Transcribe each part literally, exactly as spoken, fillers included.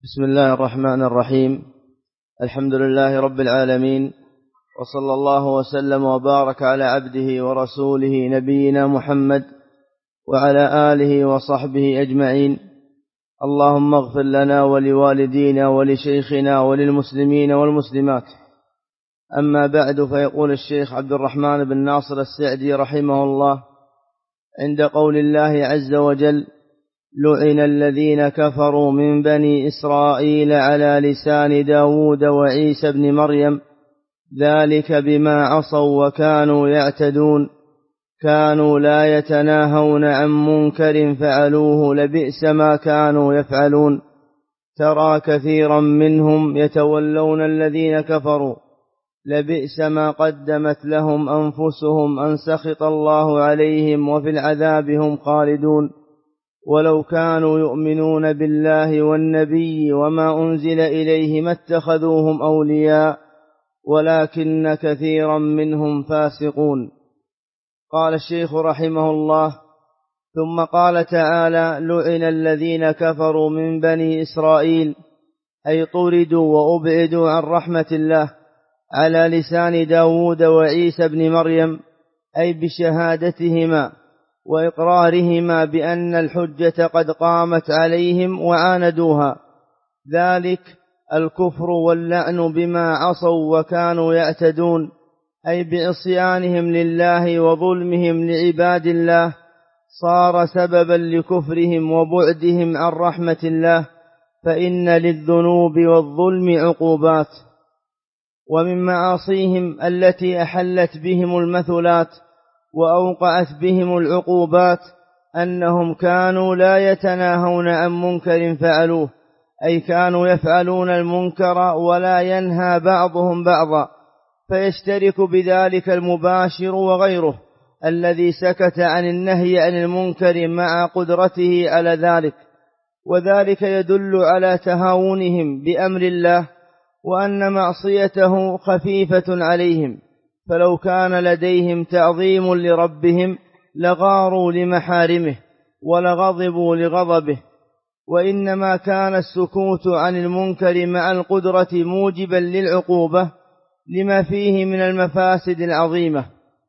بسم الله الرحمن الرحيم. الحمد لله رب العالمين، وصلى الله وسلم وبارك على عبده ورسوله نبينا محمد وعلى آله وصحبه أجمعين. اللهم اغفر لنا ولوالدينا ولشيخنا وللمسلمين والمسلمات. أما بعد، فيقول الشيخ عبد الرحمن بن ناصر السعدي رحمه الله عند قول الله عز وجل: لعن الذين كفروا من بني إسرائيل على لسان داود وعيسى بن مريم ذلك بما عصوا وكانوا يعتدون كانوا لا يتناهون عن منكر فعلوه لبئس ما كانوا يفعلون. ترى كثيرا منهم يتولون الذين كفروا لبئس ما قدمت لهم أنفسهم أن سخط الله عليهم وفي العذاب هم خالدون. ولو كانوا يؤمنون بالله والنبي وما أنزل إليه ما اتخذوهم أولياء ولكن كثيرا منهم فاسقون. قال الشيخ رحمه الله: ثم قال تعالى: لعن الذين كفروا من بني إسرائيل، أي طردوا وأبعدوا عن رحمة الله على لسان داود وعيسى بن مريم، أي بشهادتهما وإقرارهما بأن الحجة قد قامت عليهم وعاندوها، ذلك الكفر واللعن بما عصوا وكانوا يعتدون، أي بعصيانهم لله وظلمهم لعباد الله صار سببا لكفرهم وبعدهم عن رحمة الله. فإن للذنوب والظلم عقوبات، ومن معاصيهم التي أحلت بهم المثلات وأوقعت بهم العقوبات أنهم كانوا لا يتناهون عن منكر فعلوه، أي كانوا يفعلون المنكر ولا ينهى بعضهم بعضا، فيشترك بذلك المباشر وغيره الذي سكت عن النهي عن المنكر مع قدرته على ذلك، وذلك يدل على تهاونهم بأمر الله وأن معصيته خفيفة عليهم. فلو كان لديهم تعظيم لربهم لغاروا لمحارمه ولغضبوا لغضبه، وإنما كان السكوت عن المنكر مع القدرة موجبا للعقوبة لما فيه من المفاسد العظيمة.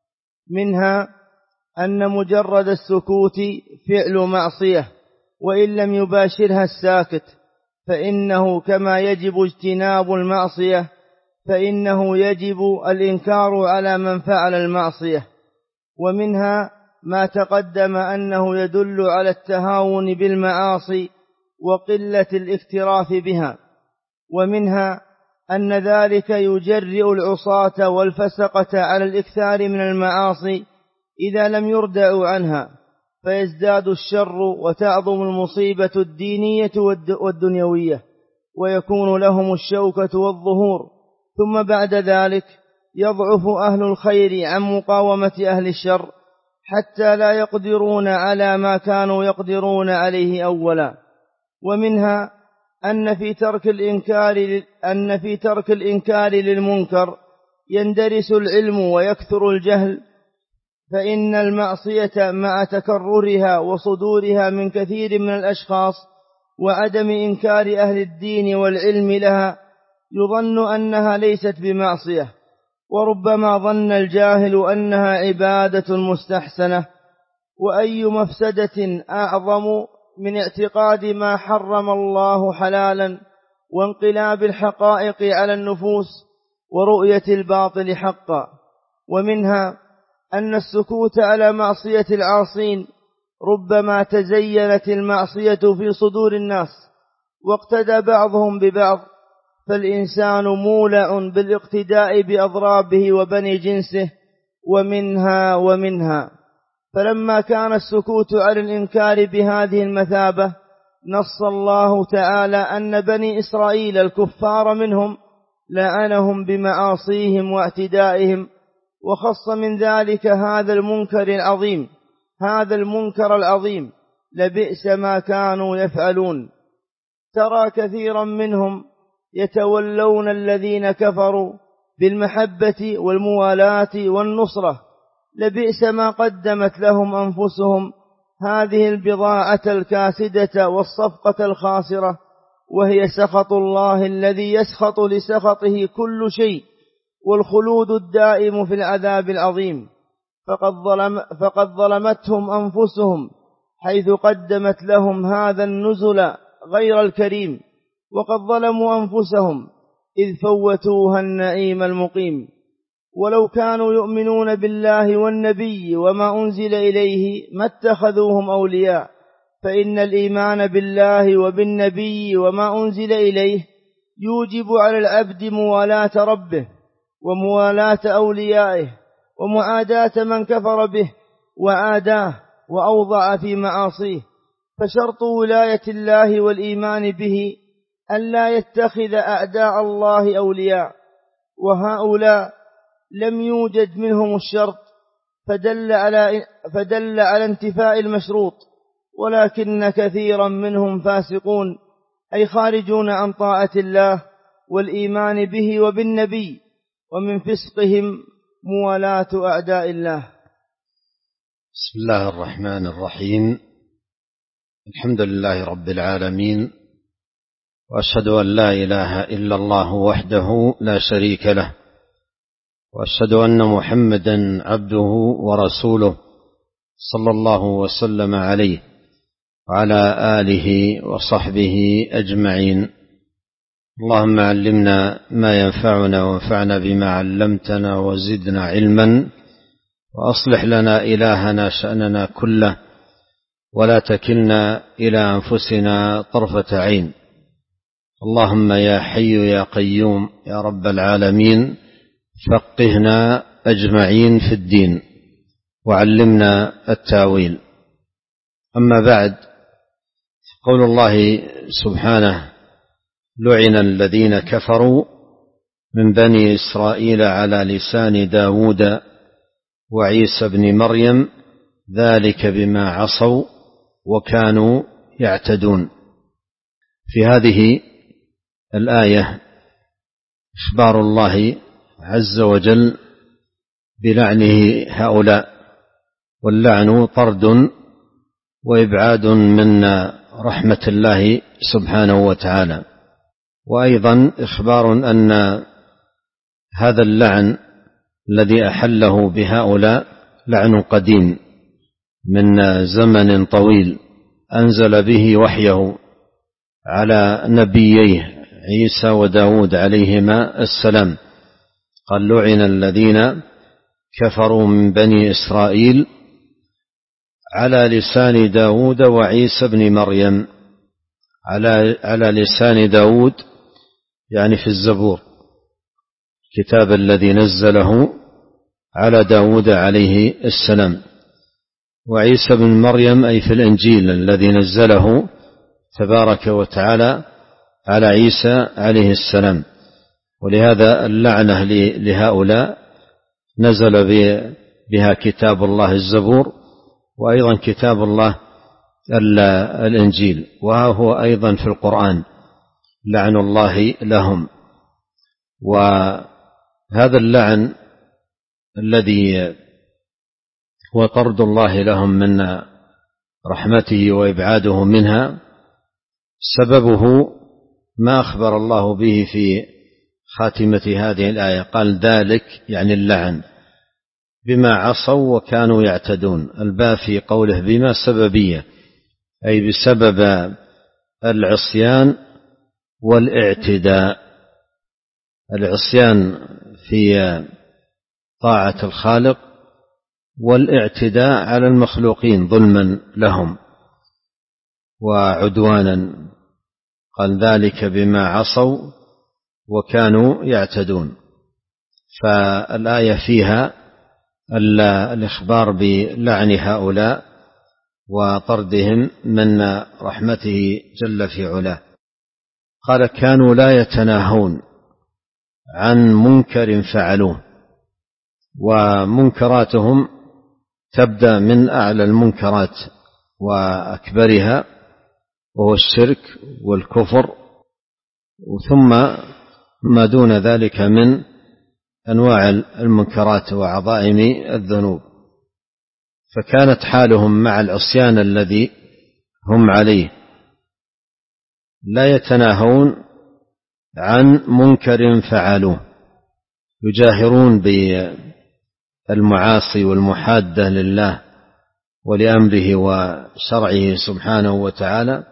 منها أن مجرد السكوت فعل معصية وإن لم يباشرها الساكت، فإنه كما يجب اجتناب المعصية فإنه يجب الإنكار على من فعل المعصية. ومنها ما تقدم أنه يدل على التهاون بالمعاصي وقلة الاكتراث بها. ومنها أن ذلك يجرئ العصاة والفسقة على الإكثار من المعاصي إذا لم يردعوا عنها، فيزداد الشر وتعظم المصيبة الدينية والدنيوية ويكون لهم الشوكة والظهور. ثم بعد ذلك يضعف أهل الخير عن مقاومة أهل الشر حتى لا يقدرون على ما كانوا يقدرون عليه أولا. ومنها أن في ترك الإنكار أن في ترك الإنكار للمنكر يندرس العلم ويكثر الجهل، فإن المعصية مع تكررها وصدورها من كثير من الأشخاص وعدم إنكار أهل الدين والعلم لها يظن أنها ليست بمعصية، وربما ظن الجاهل أنها عبادة مستحسنة. وأي مفسدة أعظم من اعتقاد ما حرم الله حلالا وانقلاب الحقائق على النفوس ورؤية الباطل حقا. ومنها أن السكوت على معصية العاصين ربما تزينت المعصية في صدور الناس واقتدى بعضهم ببعض، فالإنسان مولع بالاقتداء بأضرابه وبني جنسه. ومنها ومنها فلما كان السكوت على الإنكار بهذه المثابة نص الله تعالى أن بني إسرائيل الكفار منهم لعنهم بمعاصيهم واعتدائهم، وخص من ذلك هذا المنكر العظيم هذا المنكر العظيم لبئس ما كانوا يفعلون. ترى كثيرا منهم يتولون الذين كفروا بالمحبة والموالاة والنصرة لبئس ما قدمت لهم أنفسهم هذه البضاعة الكاسدة والصفقة الخاسرة، وهي سخط الله الذي يسخط لسخطه كل شيء، والخلود الدائم في العذاب العظيم. فقد, ظلم فقد ظلمتهم أنفسهم حيث قدمت لهم هذا النزل غير الكريم، وقد ظلموا أنفسهم إذ فوتوها النعيم المقيم. ولو كانوا يؤمنون بالله والنبي وما أنزل إليه ما اتخذوهم أولياء، فإن الإيمان بالله وبالنبي وما أنزل إليه يوجب على العبد موالاة ربه وموالاة أوليائه ومعاداة من كفر به وعاداه وأوضع في معاصيه. فشرط ولاية الله والإيمان به أن لا يتخذ أعداء الله أولياء، وهؤلاء لم يوجد منهم الشرط، فدل على, فدل على انتفاء المشروط. ولكن كثيرا منهم فاسقون، أي خارجون عن طاعة الله والإيمان به وبالنبي، ومن فسقهم موالاة أعداء الله. بسم الله الرحمن الرحيم. الحمد لله رب العالمين، وأشهد أن لا إله إلا الله وحده لا شريك له، وأشهد أن محمدا عبده ورسوله صلى الله وسلم عليه وعلى آله وصحبه أجمعين. اللهم علمنا ما ينفعنا وانفعنا بما علمتنا وزدنا علما، وأصلح لنا إلهنا شأننا كله، ولا تكلنا إلى أنفسنا طرفة عين. اللهم يا حي يا قيوم يا رب العالمين، فقهنا أجمعين في الدين وعلمنا التاويل. أما بعد، قول الله سبحانه: لعن الذين كفروا من بني إسرائيل على لسان داود وعيسى بن مريم ذلك بما عصوا وكانوا يعتدون. في هذه الآية إخبار الله عز وجل بلعنه هؤلاء، واللعن طرد وإبعاد من رحمة الله سبحانه وتعالى. وأيضا إخبار أن هذا اللعن الذي أحله بهؤلاء لعن قديم من زمن طويل، أنزل به وحيه على نبييه عيسى وداود عليهما السلام. قال: لعن الذين كفروا من بني إسرائيل على لسان داود وعيسى بن مريم. على, على لسان داود يعني في الزبور، كتاب الذي نزله على داود عليه السلام. وعيسى بن مريم أي في الإنجيل الذي نزله تبارك وتعالى على عيسى عليه السلام. ولهذا اللعنة لهؤلاء نزل بها كتاب الله الزبور، وأيضا كتاب الله الإنجيل، وهو أيضا في القرآن لعن الله لهم. وهذا اللعن الذي هو طرد الله لهم من رحمته وإبعاده منها، سببه ما أخبر الله به في خاتمة هذه الآية. قال: ذلك يعني اللعن بما عصوا وكانوا يعتدون. الباء في قوله بما سببية، أي بسبب العصيان والاعتداء. العصيان في طاعة الخالق، والاعتداء على المخلوقين ظلما لهم وعدوانا. قال: ذلك بما عصوا وكانوا يعتدون. فالآية فيها الإخبار بلعن هؤلاء وطردهم من رحمته جل في علاه. قال: كانوا لا يتناهون عن منكر فعلوه. ومنكراتهم تبدأ من أعلى المنكرات وأكبرها، وهو الشرك والكفر، ثم ما دون ذلك من أنواع المنكرات وعظائم الذنوب. فكانت حالهم مع العصيان الذي هم عليه لا يتناهون عن منكر فعلوه، يجاهرون بالمعاصي والمحادة لله ولأمره وشرعه سبحانه وتعالى،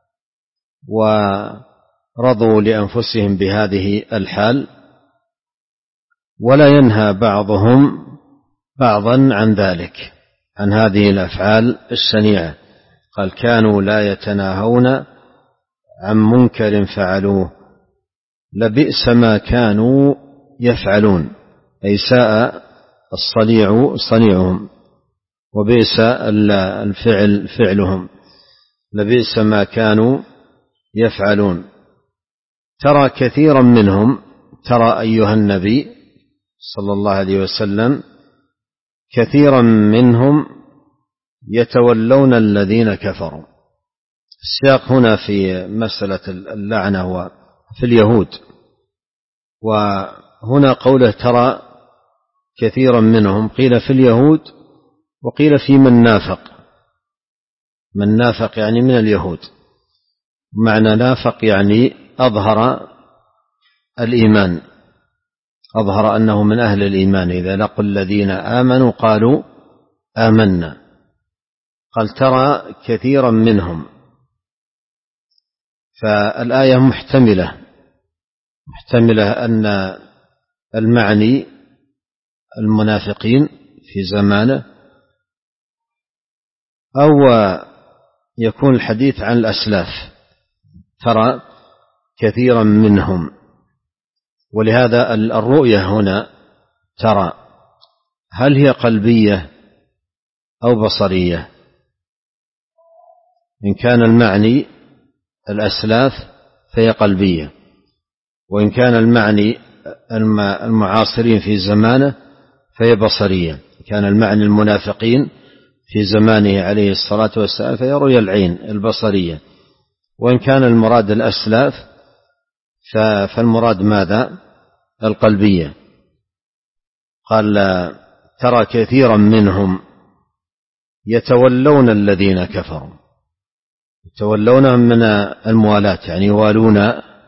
ورضوا لأنفسهم بهذه الحال، ولا ينهى بعضهم بعضا عن ذلك، عن هذه الأفعال الشنيعة. قال كانوا لا يتناهون عن منكر فعلوه لبئس ما كانوا يفعلون، أي ساء الصنيع صنيعهم وبئس الفعل فعلهم، لبئس ما كانوا يفعلون. ترى كثيرا منهم، ترى أيها النبي صلى الله عليه وسلم كثيرا منهم يتولون الذين كفروا. السياق هنا في مسألة اللعنة وفي اليهود، وهنا قوله ترى كثيرا منهم، قيل في اليهود وقيل في من نافق. من نافق يعني من اليهود، معنى نافق يعني أظهر الإيمان، أظهر أنه من أهل الإيمان، إذا لقوا الذين آمنوا قالوا آمنا. قال ترى كثيرا منهم، فالآية محتملة محتملة أن المعني المنافقين في زمانه، أو يكون الحديث عن الأسلاف، ترى كثيرا منهم. ولهذا الرؤية هنا ترى هل هي قلبية أو بصرية؟ إن كان المعني الأسلاف فهي قلبية، وإن كان المعني المعاصرين في زمانه فهي بصرية. إن كان المعني المنافقين في زمانه عليه الصلاة والسلام فهي رؤيا العين البصرية، وإن كان المراد الأسلاف فالمراد ماذا؟ القلبية. قال ترى كثيرا منهم يتولون الذين كفروا، يتولونهم من الموالاة، يعني يوالون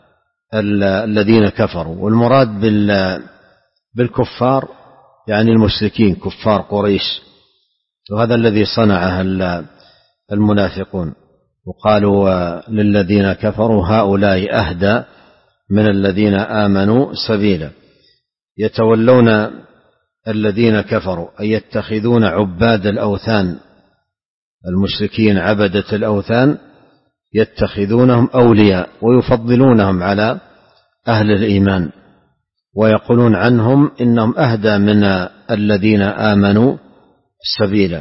الذين كفروا، والمراد بالكفار يعني المشركين كفار قريش، وهذا الذي صنعه المنافقون. وقالوا للذين كفروا هؤلاء أهدى من الذين آمنوا سبيلا. يتولون الذين كفروا أي يتخذون عباد الأوثان، المشركين عبدة الأوثان يتخذونهم أولياء ويفضلونهم على أهل الإيمان، ويقولون عنهم إنهم أهدى من الذين آمنوا سبيلا.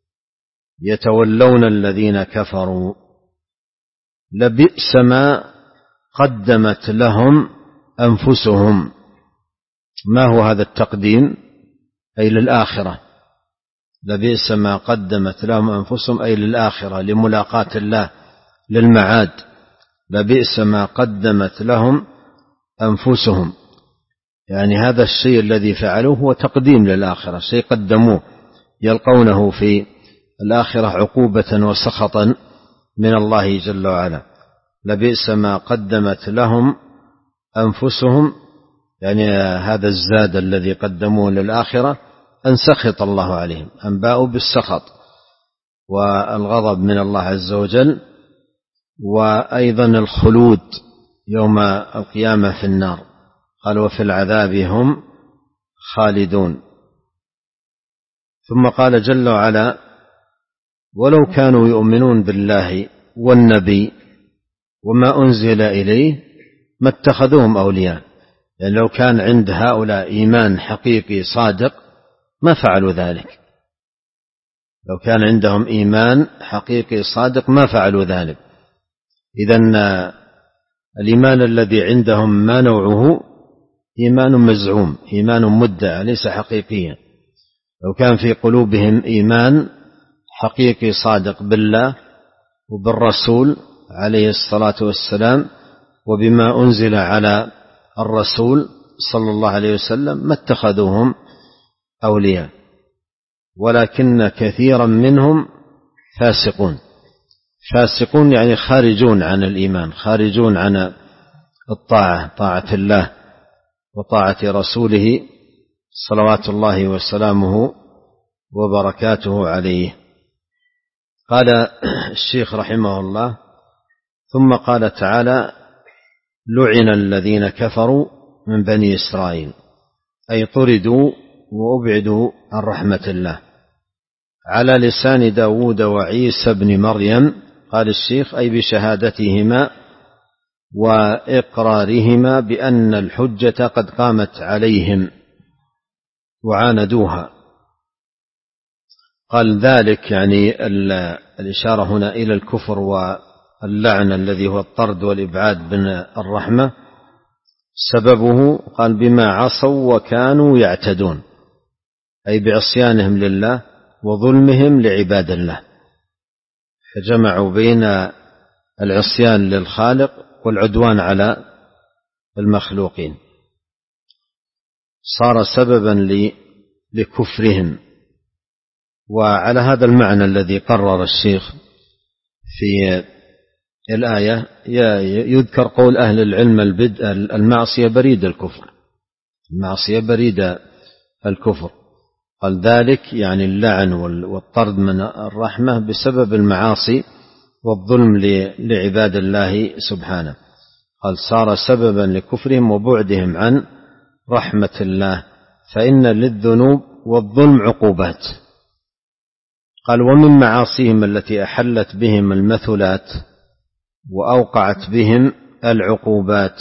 يتولون الذين كفروا لبئس ما قدمت لهم أنفسهم. ما هو هذا التقديم؟ أي للآخرة، لبئس ما قدمت لهم أنفسهم أي للآخرة، لملاقاة الله، للمعاد. لبئس ما قدمت لهم أنفسهم، يعني هذا الشيء الذي فعلوه هو تقديم للآخرة، شيء قدموه يلقونه في الآخرة عقوبة وسخطا من الله جل وعلا. لبئس ما قدمت لهم أنفسهم، يعني هذا الزاد الذي قدموه للآخرة أن سخط الله عليهم، أن باءوا بالسخط والغضب من الله عز وجل، وأيضا الخلود يوم القيامة في النار. قال وفي العذاب هم خالدون. ثم قال جل وعلا ولو كانوا يؤمنون بالله والنبي وما أنزل إليه ما اتخذوهم أولياء، يعني لو كان عند هؤلاء إيمان حقيقي صادق ما فعلوا ذلك، لو كان عندهم إيمان حقيقي صادق ما فعلوا ذلك. إذن الإيمان الذي عندهم ما نوعه؟ إيمان مزعوم، إيمان مدعى ليس حقيقيا. لو كان في قلوبهم إيمان حقيقي صادق بالله وبالرسول عليه الصلاة والسلام وبما أنزل على الرسول صلى الله عليه وسلم ما اتخذوهم أولياء، ولكن كثيرا منهم فاسقون. فاسقون يعني خارجون عن الإيمان، خارجون عن الطاعة، طاعة الله وطاعة رسوله صلوات الله وسلامه وبركاته عليه. قال الشيخ رحمه الله: ثم قال تعالى: لعن الذين كفروا من بني إسرائيل، أي طردوا وأبعدوا عن رحمة الله، على لسان داود وعيسى بن مريم. قال الشيخ: أي بشهادتهما وإقرارهما بأن الحجة قد قامت عليهم وعاندوها. قال ذلك يعني الإشارة هنا إلى الكفر واللعن الذي هو الطرد والإبعاد من الرحمة، سببه قال بما عصوا وكانوا يعتدون، أي بعصيانهم لله وظلمهم لعباد الله، فجمعوا بين العصيان للخالق والعدوان على المخلوقين، صار سببا لكفرهم. وعلى هذا المعنى الذي قرر الشيخ في الآية يذكر قول أهل العلم: البدء المعصية بريد الكفر، المعصية بريد الكفر. قال ذلك يعني اللعن والطرد من الرحمة بسبب المعاصي والظلم لعباد الله سبحانه. قال صار سببا لكفرهم وبعدهم عن رحمة الله، فإن للذنوب والظلم عقوبات. قال: ومن معاصيهم التي أحلت بهم المثلات وأوقعت بهم العقوبات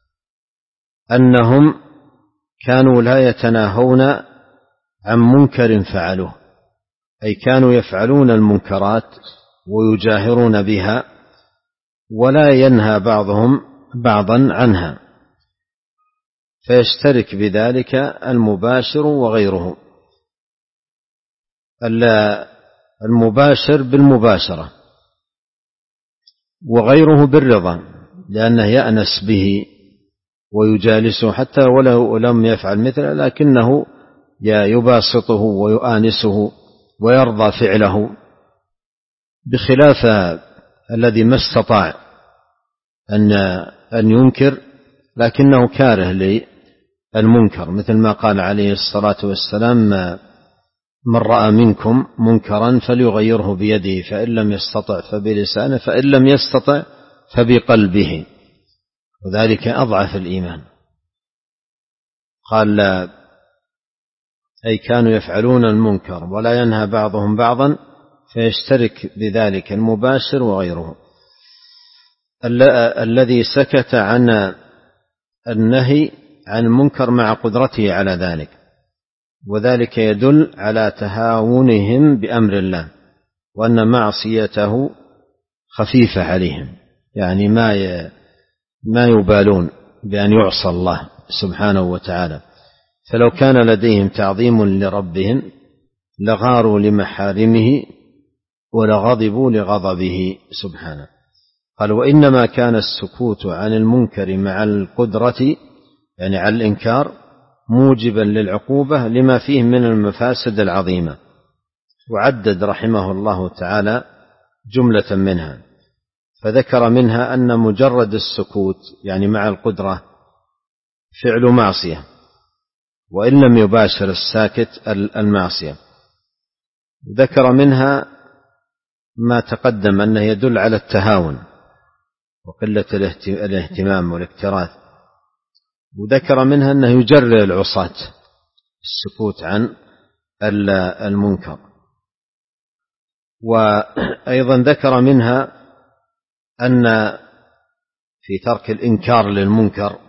أنهم كانوا لا يتناهون عن منكر فعلوه، أي كانوا يفعلون المنكرات ويجاهرون بها ولا ينهى بعضهم بعضا عنها، فيشترك بذلك المباشر وغيره. المباشر بالمباشرة وغيره بالرضا، لأنه يأنس به ويجالسه حتى ولو لم يفعل مثله، لكنه يباسطه ويؤانسه ويرضى فعله، بخلاف الذي ما استطاع أن أن ينكر لكنه كاره للمنكر، مثل ما قال عليه الصلاة والسلام: من رأى منكم منكرا فليغيره بيده، فإن لم يستطع فبلسانه، فإن لم يستطع فبقلبه، وذلك أضعف الإيمان. قال: أي كانوا يفعلون المنكر ولا ينهى بعضهم بعضا، فيشترك بذلك المباشر وغيره. الذي سكت عن النهي عن المنكر مع قدرته على ذلك، وذلك يدل على تهاونهم بأمر الله، وأن معصيته خفيفة عليهم، يعني ما ما يبالون بأن يعصى الله سبحانه وتعالى. فلو كان لديهم تعظيم لربهم لغاروا لمحارمه ولغضبوا لغضبه سبحانه. قال: وإنما كان السكوت عن المنكر مع القدرة، يعني على الإنكار، موجبا للعقوبة لما فيه من المفاسد العظيمة. وعدد رحمه الله تعالى جملة منها، فذكر منها أن مجرد السكوت يعني مع القدرة فعل معصية، وإن لم يباشر الساكت المعصية. ذكر منها ما تقدم أنه يدل على التهاون وقلة الاهتمام والاكتراث، وذكر منها أنه يجري العصاة السكوت عن المنكر. وأيضا ذكر منها أن في ترك الإنكار للمنكر،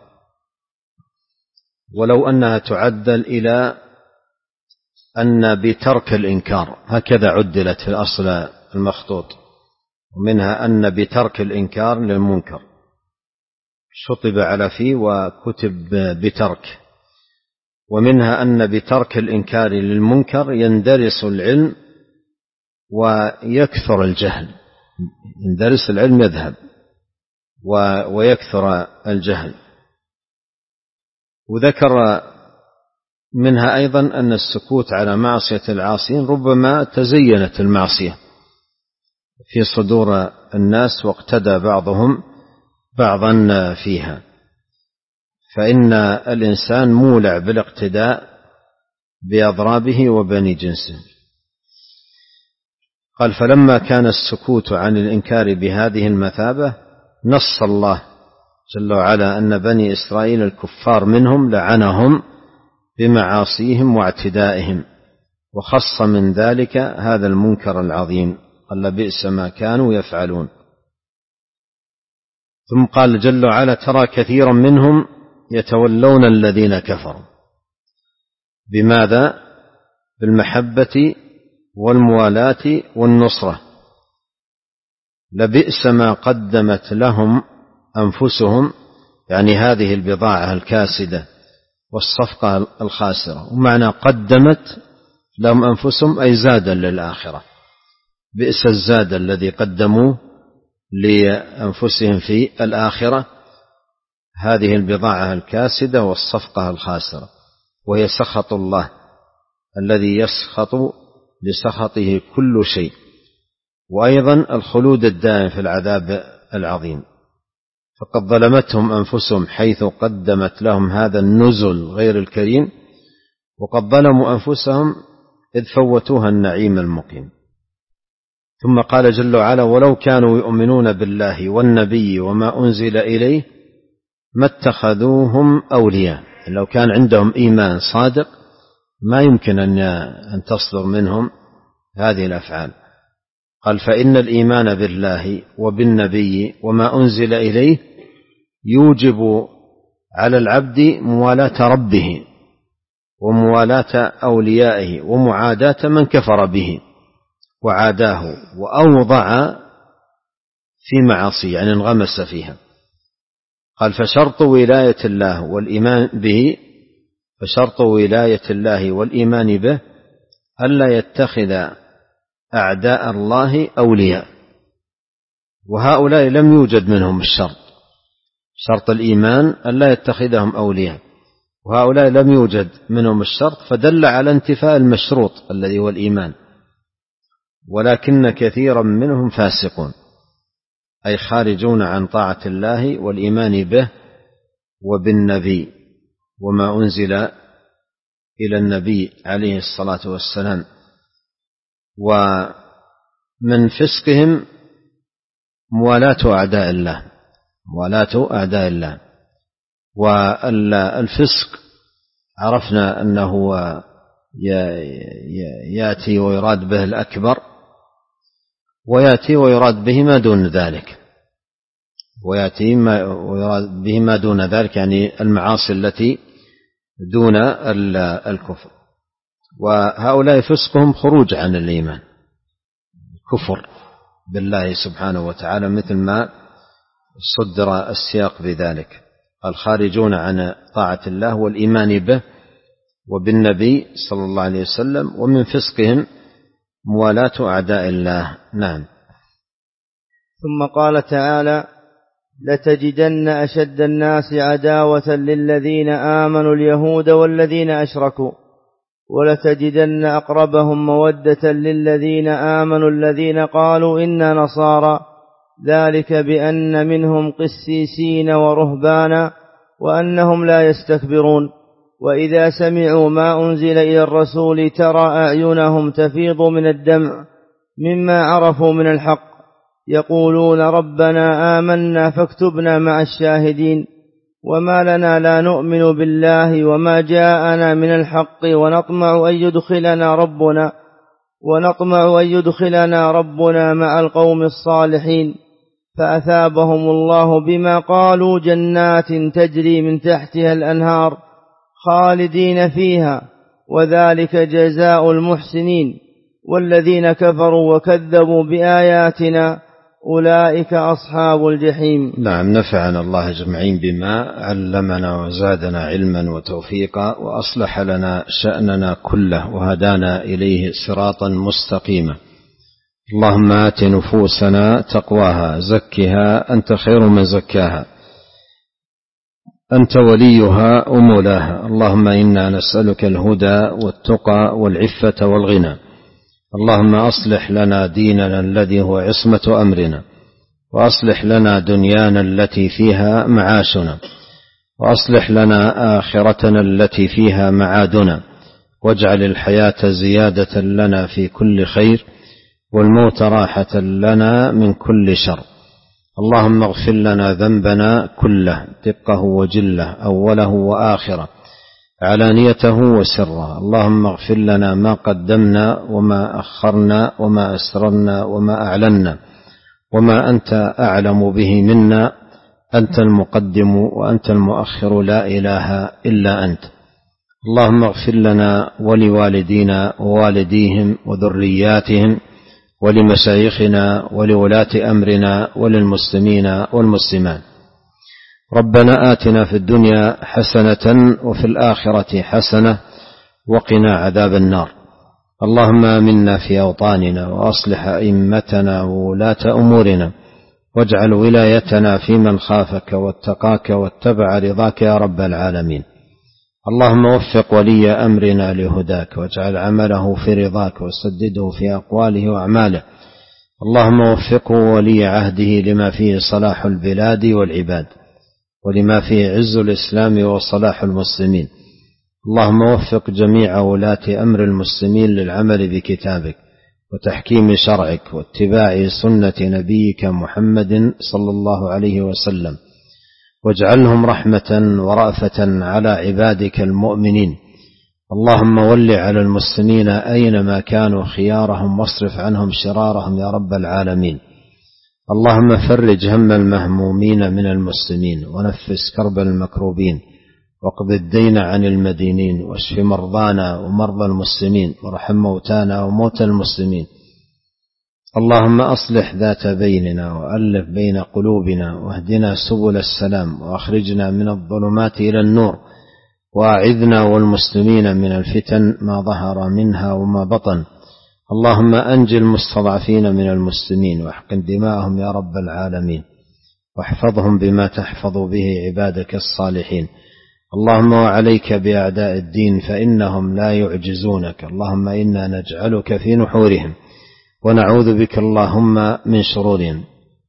ولو أنها تعدل إلى أن بترك الإنكار، هكذا عدلت في الأصل المخطوط، ومنها أن بترك الإنكار للمنكر شطب على فيه وكتب بترك، ومنها أن بترك الإنكار للمنكر يندرس العلم ويكثر الجهل، يندرس العلم يذهب ويكثر الجهل. وذكر منها أيضا أن السكوت على معصية العاصين ربما تزينت المعصية في صدور الناس واقتدى بعضهم بعضا فيها، فإن الإنسان مولع بالاقتداء بأضرابه وبني جنسه. قال: فلما كان السكوت عن الإنكار بهذه المثابة نص الله جل وعلا أن بني إسرائيل الكفار منهم لعنهم بمعاصيهم واعتدائهم، وخص من ذلك هذا المنكر العظيم، قال: لبئس ما كانوا يفعلون. ثم قال جل وعلا: ترى كثيرا منهم يتولون الذين كفروا. بماذا؟ بالمحبة والموالاة والنصرة. لبئس ما قدمت لهم أنفسهم، يعني هذه البضاعة الكاسدة والصفقة الخاسرة. ومعنى قدمت لهم أنفسهم أي زادا للآخرة، بئس الزاد الذي قدموه لأنفسهم في الآخرة، هذه البضاعة الكاسدة والصفقة الخاسرة، وهي سخط الله الذي يسخط لسخطه كل شيء، وأيضا الخلود الدائم في العذاب العظيم. فقد ظلمتهم أنفسهم حيث قدمت لهم هذا النزل غير الكريم، وقد ظلموا أنفسهم إذ فوتوها النعيم المقيم. ثم قال جل وعلا: ولو كانوا يؤمنون بالله والنبي وما أنزل إليه ما اتخذوهم أولياء. لو كان عندهم إيمان صادق ما يمكن أن تصدر منهم هذه الأفعال. قال: فإن الإيمان بالله وبالنبي وما أنزل إليه يوجب على العبد موالاة ربه وموالاة أوليائه ومعاداة من كفر به وعاداه وأوضع في معاصيه، يعني انغمس فيها. قال: فشرط ولاية الله والإيمان به فشرط ولاية الله والإيمان به ألا يتخذ أعداء الله أولياء، وهؤلاء لم يوجد منهم الشرط، شرط الإيمان ألا يتخذهم أولياء، وهؤلاء لم يوجد منهم الشرط، فدل على انتفاء المشروط الذي هو الإيمان. ولكن كثيرا منهم فاسقون، أي خارجون عن طاعة الله والإيمان به وبالنبي وما أنزل إلى النبي عليه الصلاة والسلام. ومن فسقهم موالاة أعداء الله موالاة أعداء الله والفسق عرفنا أنه يأتي ويراد به الأكبر، ويأتي ويراد به ما دون ذلك ويأتي ويراد به ما دون ذلك يعني المعاصي التي دون الكفر. وهؤلاء فسقهم خروج عن الإيمان، كفر بالله سبحانه وتعالى، مثل ما صدر السياق بذلك. الخارجون عن طاعة الله والإيمان به وبالنبي صلى الله عليه وسلم. ومن فسقهم موالاة أعداء الله. نعم. ثم قال تعالى: لتجدن أشد الناس عداوة للذين آمنوا اليهود والذين أشركوا ولتجدن أقربهم مودة للذين آمنوا الذين قالوا إنا نصارى، ذلك بأن منهم قسيسين ورهبانا وأنهم لا يستكبرون. وإذا سمعوا ما أنزل إلى الرسول ترى أعينهم تفيض من الدمع مما عرفوا من الحق، يقولون ربنا آمنا فاكتبنا مع الشاهدين. وما لنا لا نؤمن بالله وما جاءنا من الحق ونطمع أن يدخلنا ربنا ونطمع أن يدخلنا ربنا مع القوم الصالحين. فأثابهم الله بما قالوا جنات تجري من تحتها الأنهار خالدين فيها، وذلك جزاء المحسنين. والذين كفروا وكذبوا بآياتنا أولئك أصحاب الجحيم. نعم. نفعنا الله أجمعين بما علمنا وزادنا علما وتوفيقا، وأصلح لنا شأننا كله وهدانا إليه صراطا مستقيما. اللهم آت نفوسنا تقواها زكها أنت خير من زكاها أنت وليها ومولاها. اللهم إنا نسألك الهدى والتقى والعفة والغنى، اللهم أصلح لنا ديننا الذي هو عصمة أمرنا، وأصلح لنا دنيانا التي فيها معاشنا، وأصلح لنا آخرتنا التي فيها معادنا، واجعل الحياة زيادة لنا في كل خير، والموت راحة لنا من كل شر. اللهم اغفر لنا ذنبنا كله دقه وجله، أوله وآخره، علانيته وسره. اللهم اغفر لنا ما قدمنا وما أخرنا وما أسررنا وما أعلنا، وما أنت أعلم به منا. أنت المقدم وأنت المؤخر، لا إله إلا أنت. اللهم اغفر لنا ولوالدينا ووالديهم وذرياتهم، ولمشايخنا ولولاة أمرنا، وللمسلمين والمسلمات. ربنا آتنا في الدنيا حسنة وفي الآخرة حسنة وقنا عذاب النار. اللهم آمنا في أوطاننا، وأصلح أئمتنا وولاة أمورنا، واجعل ولايتنا في من خافك واتقاك واتبع رضاك يا رب العالمين. اللهم وفق ولي أمرنا لهداك، واجعل عمله في رضاك، وسدده في أقواله وأعماله. اللهم وفقه ولي عهده لما فيه صلاح البلاد والعباد، ولما فيه عز الإسلام وصلاح المسلمين. اللهم وفق جميع ولاة أمر المسلمين للعمل بكتابك وتحكيم شرعك واتباع سنة نبيك محمد صلى الله عليه وسلم، واجعلهم رحمة ورأفة على عبادك المؤمنين. اللهم ول على المسلمين أينما كانوا خيارهم، واصرف عنهم شرارهم يا رب العالمين. اللهم فرج هم المهمومين من المسلمين، ونفس كرب المكروبين، واقض الدين عن المدينين، واشف مرضانا ومرضى المسلمين، وارحم موتانا وموتى المسلمين. اللهم أصلح ذات بيننا، وألف بين قلوبنا، واهدنا سبل السلام، وأخرجنا من الظلمات إلى النور، وأعذنا والمسلمين من الفتن ما ظهر منها وما بطن. اللهم أنج المستضعفين من المسلمين، واحقن دماءهم يا رب العالمين، واحفظهم بما تحفظ به عبادك الصالحين. اللهم وعليك بأعداء الدين، فإنهم لا يعجزونك. اللهم إنا نجعلك في نحورهم، ونعوذ بك اللهم من شرورهم.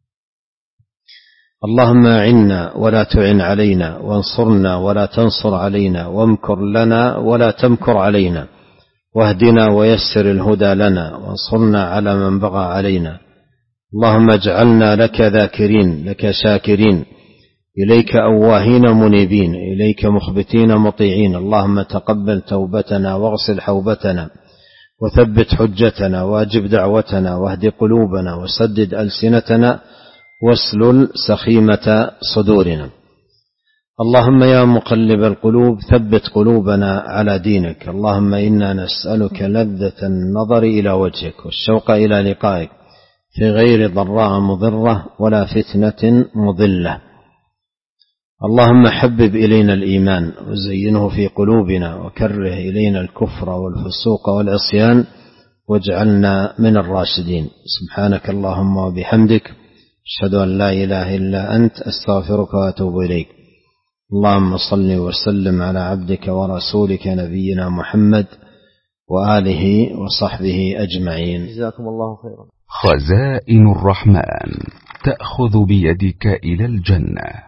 اللهم أعنا ولا تعن علينا، وانصرنا ولا تنصر علينا، وامكر لنا ولا تمكر علينا، واهدنا ويسر الهدى لنا، وانصرنا على من بغى علينا. اللهم اجعلنا لك ذاكرين، لك شاكرين، إليك أواهين منيبين، إليك مخبتين مطيعين. اللهم تقبل توبتنا، واغسل حوبتنا، وثبت حجتنا، واجب دعوتنا، واهد قلوبنا، وسدد ألسنتنا، واسلل سخيمة صدورنا. اللهم يا مقلب القلوب ثبت قلوبنا على دينك. اللهم إنا نسألك لذة النظر إلى وجهك، والشوق إلى لقائك، في غير ضراء مضرة ولا فتنة مضلة. اللهم حبب إلينا الإيمان، وزينه في قلوبنا، وكره إلينا الكفر والفسوق والعصيان، واجعلنا من الراشدين. سبحانك اللهم وبحمدك، أشهد أن لا إله إلا أنت، أستغفرك وأتوب إليك. اللهم صل وسلم على عبدك ورسولك نبينا محمد وآله وصحبه أجمعين. جزاكم الله خيرا. خزائن الرحمن تأخذ بيدك إلى الجنة.